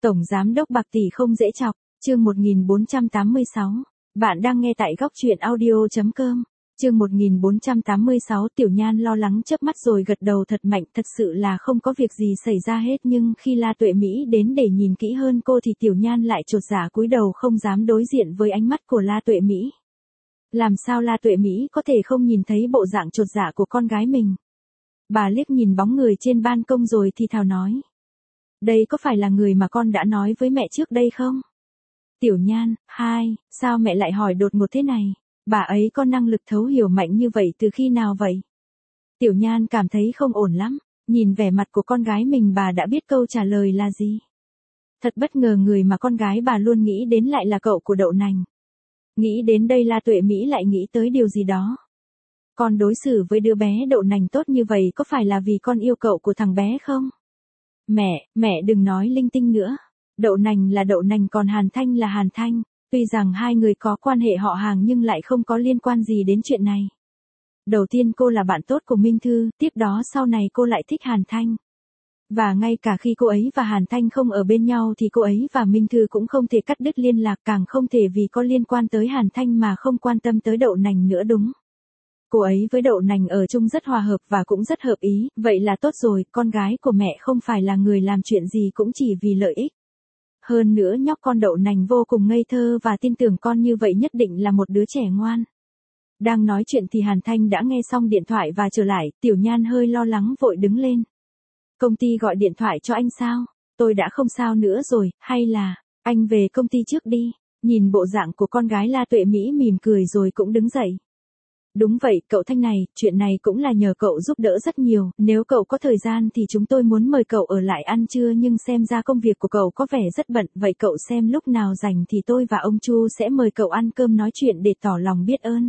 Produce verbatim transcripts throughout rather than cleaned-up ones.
Tổng giám đốc bạc tỷ không dễ chọc, chương một nghìn bốn trăm tám mươi sáu. Bạn đang nghe tại góc truyện audio chấm com. Chương một nghìn bốn trăm tám mươi sáu. Tiểu Nhan lo lắng chớp mắt rồi gật đầu thật mạnh, thật sự là không có việc gì xảy ra hết, nhưng khi La Tuệ Mỹ đến để nhìn kỹ hơn cô thì Tiểu Nhan lại chột dạ cúi đầu không dám đối diện với ánh mắt của La Tuệ Mỹ. Làm sao La Tuệ Mỹ có thể không nhìn thấy bộ dạng chột dạ của con gái mình? Bà liếc nhìn bóng người trên ban công rồi thì thào nói. Đây có phải là người mà con đã nói với mẹ trước đây không? Tiểu Nhan, hai, sao mẹ lại hỏi đột ngột thế này? Bà ấy có năng lực thấu hiểu mạnh như vậy từ khi nào vậy? Tiểu Nhan cảm thấy không ổn lắm, nhìn vẻ mặt của con gái mình bà đã biết câu trả lời là gì. Thật bất ngờ người mà con gái bà luôn nghĩ đến lại là cậu của Đậu Nành. Nghĩ đến đây La Tuệ Mỹ lại nghĩ tới điều gì đó. Con đối xử với đứa bé Đậu Nành tốt như vậy có phải là vì con yêu cậu của thằng bé không? Mẹ, mẹ đừng nói linh tinh nữa. Đậu Nành là Đậu Nành còn Hàn Thanh là Hàn Thanh. Tuy rằng hai người có quan hệ họ hàng nhưng lại không có liên quan gì đến chuyện này. Đầu tiên cô là bạn tốt của Minh Thư, tiếp đó sau này cô lại thích Hàn Thanh. Và ngay cả khi cô ấy và Hàn Thanh không ở bên nhau thì cô ấy và Minh Thư cũng không thể cắt đứt liên lạc, càng không thể vì có liên quan tới Hàn Thanh mà không quan tâm tới Đậu Nành nữa đúng. Cô ấy với Đậu Nành ở chung rất hòa hợp và cũng rất hợp ý, vậy là tốt rồi, con gái của mẹ không phải là người làm chuyện gì cũng chỉ vì lợi ích. Hơn nữa nhóc con Đậu Nành vô cùng ngây thơ và tin tưởng con như vậy nhất định là một đứa trẻ ngoan. Đang nói chuyện thì Hàn Thanh đã nghe xong điện thoại và trở lại, Tiểu Nhan hơi lo lắng vội đứng lên. Công ty gọi điện thoại cho anh sao? Tôi đã không sao nữa rồi, hay là, anh về công ty trước đi. Nhìn bộ dạng của con gái La Tuệ Mỹ mỉm cười rồi cũng đứng dậy. Đúng vậy, cậu Thanh này, chuyện này cũng là nhờ cậu giúp đỡ rất nhiều, nếu cậu có thời gian thì chúng tôi muốn mời cậu ở lại ăn trưa nhưng xem ra công việc của cậu có vẻ rất bận, vậy cậu xem lúc nào rảnh thì tôi và ông Chu sẽ mời cậu ăn cơm nói chuyện để tỏ lòng biết ơn.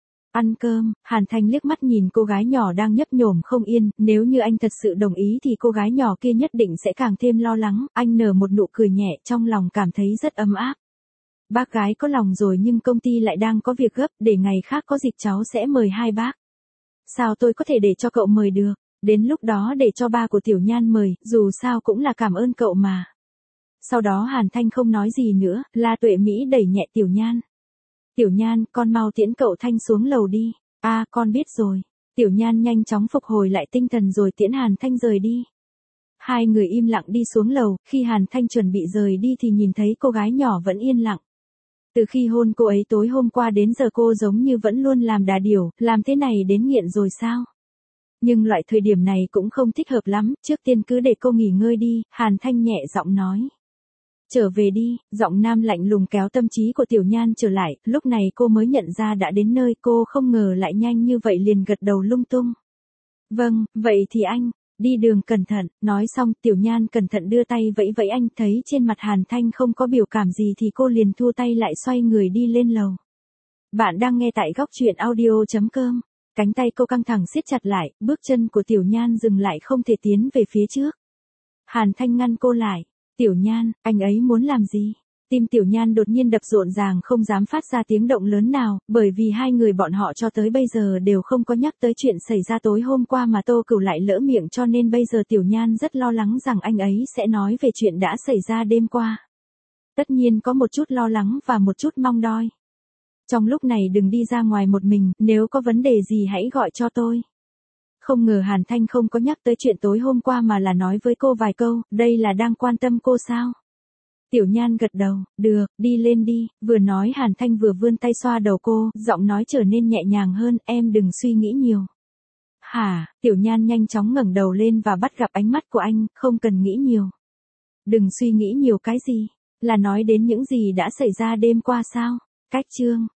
Ăn cơm, Hàn Thanh liếc mắt nhìn cô gái nhỏ đang nhấp nhổm không yên, nếu như anh thật sự đồng ý thì cô gái nhỏ kia nhất định sẽ càng thêm lo lắng, anh nở một nụ cười nhẹ trong lòng cảm thấy rất ấm áp. Bác gái có lòng rồi nhưng công ty lại đang có việc gấp, để ngày khác có dịp cháu sẽ mời hai bác. Sao tôi có thể để cho cậu mời được, đến lúc đó để cho ba của Tiểu Nhan mời, dù sao cũng là cảm ơn cậu mà. Sau đó Hàn Thanh không nói gì nữa, La Tuệ Mỹ đẩy nhẹ Tiểu Nhan. Tiểu Nhan, con mau tiễn cậu Thanh xuống lầu đi. A, à, con biết rồi. Tiểu Nhan nhanh chóng phục hồi lại tinh thần rồi tiễn Hàn Thanh rời đi. Hai người im lặng đi xuống lầu, khi Hàn Thanh chuẩn bị rời đi thì nhìn thấy cô gái nhỏ vẫn yên lặng. Từ khi hôn cô ấy tối hôm qua đến giờ cô giống như vẫn luôn làm đà điểu, làm thế này đến nghiện rồi sao? Nhưng loại thời điểm này cũng không thích hợp lắm, trước tiên cứ để cô nghỉ ngơi đi, Hàn Thanh nhẹ giọng nói. Trở về đi, giọng nam lạnh lùng kéo tâm trí của Tiểu Nhan trở lại, lúc này cô mới nhận ra đã đến nơi, cô không ngờ lại nhanh như vậy liền gật đầu lung tung. Vâng, vậy thì anh, đi đường cẩn thận, nói xong Tiểu Nhan cẩn thận đưa tay vẫy vẫy anh, thấy trên mặt Hàn Thanh không có biểu cảm gì thì cô liền thua tay lại xoay người đi lên lầu. Bạn đang nghe tại góc truyện audio chấm com, cánh tay cô căng thẳng siết chặt lại, bước chân của Tiểu Nhan dừng lại không thể tiến về phía trước. Hàn Thanh ngăn cô lại. Tiểu Nhan, anh ấy muốn làm gì? Tim Tiểu Nhan đột nhiên đập rộn ràng không dám phát ra tiếng động lớn nào, bởi vì hai người bọn họ cho tới bây giờ đều không có nhắc tới chuyện xảy ra tối hôm qua mà Tô Cửu lại lỡ miệng, cho nên bây giờ Tiểu Nhan rất lo lắng rằng anh ấy sẽ nói về chuyện đã xảy ra đêm qua. Tất nhiên có một chút lo lắng và một chút mong đoi. Trong lúc này đừng đi ra ngoài một mình, nếu có vấn đề gì hãy gọi cho tôi. Không ngờ Hàn Thanh không có nhắc tới chuyện tối hôm qua mà là nói với cô vài câu, đây là đang quan tâm cô sao? Tiểu Nhan gật đầu, được, đi lên đi, vừa nói Hàn Thanh vừa vươn tay xoa đầu cô, giọng nói trở nên nhẹ nhàng hơn, em đừng suy nghĩ nhiều. Hả, Tiểu Nhan nhanh chóng ngẩng đầu lên và bắt gặp ánh mắt của anh, không cần nghĩ nhiều. Đừng suy nghĩ nhiều cái gì, là nói đến những gì đã xảy ra đêm qua sao? Cách chương.